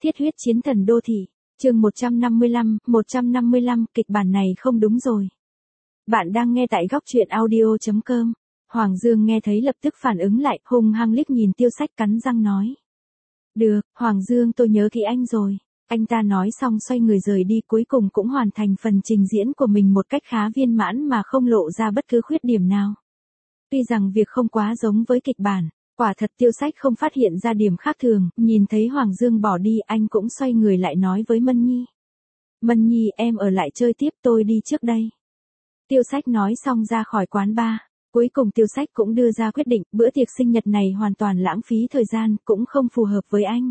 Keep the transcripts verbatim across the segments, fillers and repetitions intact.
Thiết huyết chiến thần đô thị, chương một trăm năm mươi lăm, một trăm năm mươi lăm, kịch bản này không đúng rồi. Bạn đang nghe tại góc truyện audio chấm com. Hoàng Dương nghe thấy lập tức phản ứng lại, hung hăng liếc nhìn Tiêu Sách cắn răng nói. Được, Hoàng Dương tôi nhớ kỹ anh rồi. Anh ta nói xong xoay người rời đi, cuối cùng cũng hoàn thành phần trình diễn của mình một cách khá viên mãn mà không lộ ra bất cứ khuyết điểm nào. Tuy rằng việc không quá giống với kịch bản, quả thật Tiêu Sách không phát hiện ra điểm khác thường, nhìn thấy Hoàng Dương bỏ đi anh cũng xoay người lại nói với Mân Nhi. Mân Nhi em ở lại chơi tiếp, tôi đi trước đây. Tiêu Sách nói xong ra khỏi quán bar. Cuối cùng Tiêu Sách cũng đưa ra quyết định, bữa tiệc sinh nhật này hoàn toàn lãng phí thời gian, cũng không phù hợp với anh.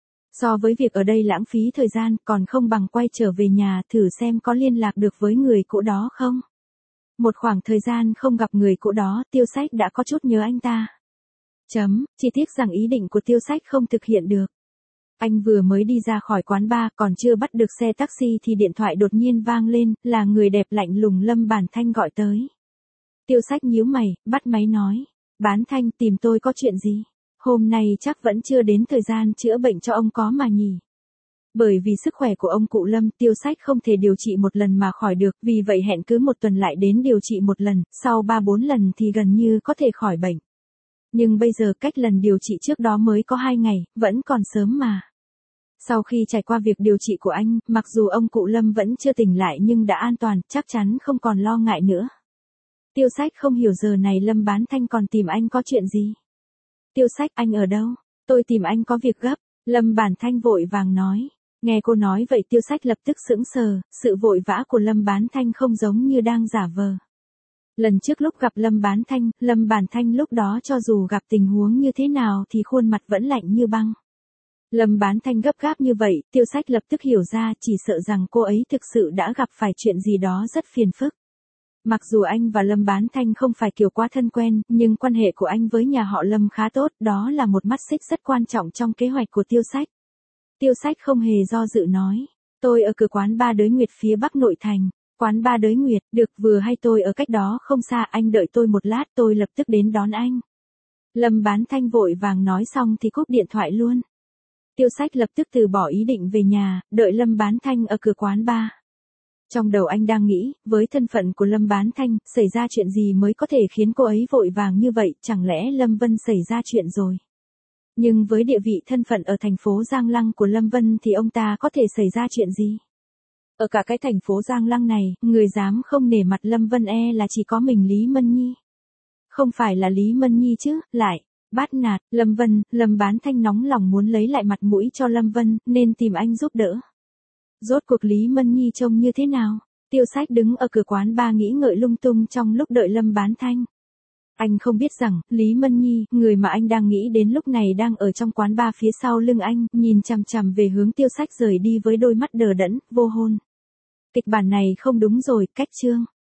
So với việc ở đây lãng phí thời gian, còn không bằng quay trở về nhà thử xem có liên lạc được với người cũ đó không. Một khoảng thời gian không gặp người cũ đó, Tiêu Sách đã có chút nhớ anh ta. Chấm, chỉ tiếc rằng ý định của Tiêu Sách không thực hiện được. Anh vừa mới đi ra khỏi quán bar, còn chưa bắt được xe taxi thì điện thoại đột nhiên vang lên, là người đẹp lạnh lùng Lâm Bản Thanh gọi tới. Tiêu Sách nhíu mày, bắt máy nói. Bán Thanh, tìm tôi có chuyện gì? Hôm nay chắc vẫn chưa đến thời gian chữa bệnh cho ông có mà nhỉ? Bởi vì sức khỏe của ông cụ Lâm, Tiêu Sách không thể điều trị một lần mà khỏi được, vì vậy hẹn cứ một tuần lại đến điều trị một lần, sau ba bốn lần thì gần như có thể khỏi bệnh. Nhưng bây giờ cách lần điều trị trước đó mới có hai ngày, vẫn còn sớm mà. Sau khi trải qua việc điều trị của anh, mặc dù ông cụ Lâm vẫn chưa tỉnh lại nhưng đã an toàn, chắc chắn không còn lo ngại nữa. Tiêu Sách không hiểu giờ này Lâm Bán Thanh còn tìm anh có chuyện gì. Tiêu Sách, anh ở đâu? Tôi tìm anh có việc gấp. Lâm Bản Thanh vội vàng nói. Nghe cô nói vậy Tiêu Sách lập tức sững sờ, sự vội vã của Lâm Bán Thanh không giống như đang giả vờ. Lần trước lúc gặp Lâm Bán Thanh, Lâm Bản Thanh lúc đó cho dù gặp tình huống như thế nào thì khuôn mặt vẫn lạnh như băng. Lâm Bán Thanh gấp gáp như vậy, Tiêu Sách lập tức hiểu ra, chỉ sợ rằng cô ấy thực sự đã gặp phải chuyện gì đó rất phiền phức. Mặc dù anh và Lâm Bán Thanh không phải kiểu quá thân quen, nhưng quan hệ của anh với nhà họ Lâm khá tốt, đó là một mắt xích rất quan trọng trong kế hoạch của Tiêu Sách. Tiêu Sách không hề do dự nói, tôi ở cửa quán bar Đới Nguyệt phía bắc nội thành. Quán bar Đới Nguyệt, được, vừa hay tôi ở cách đó không xa, anh đợi tôi một lát, tôi lập tức đến đón anh. Lâm Bán Thanh vội vàng nói xong thì cúp điện thoại luôn. Tiêu Sách lập tức từ bỏ ý định về nhà, đợi Lâm Bán Thanh ở cửa quán bar. Trong đầu anh đang nghĩ, với thân phận của Lâm Bán Thanh, xảy ra chuyện gì mới có thể khiến cô ấy vội vàng như vậy, chẳng lẽ Lâm Vân xảy ra chuyện rồi. Nhưng với địa vị thân phận ở thành phố Giang Lăng của Lâm Vân thì ông ta có thể xảy ra chuyện gì? Ở cả cái thành phố Giang Lăng này, người dám không nể mặt Lâm Vân e là chỉ có mình Lý Mân Nhi. Không phải là Lý Mân Nhi chứ, lại bắt nạt Lâm Vân. Lâm Bán Thanh nóng lòng muốn lấy lại mặt mũi cho Lâm Vân, nên tìm anh giúp đỡ. Rốt cuộc Lý Mân Nhi trông như thế nào? Tiêu Sách đứng ở cửa quán bar nghĩ ngợi lung tung trong lúc đợi Lâm Bán Thanh. Anh không biết rằng, Lý Mân Nhi, người mà anh đang nghĩ đến lúc này đang ở trong quán bar phía sau lưng anh, nhìn chằm chằm về hướng Tiêu Sách rời đi với đôi mắt đờ đẫn, vô hồn. Kịch bản này không đúng rồi, cách chương.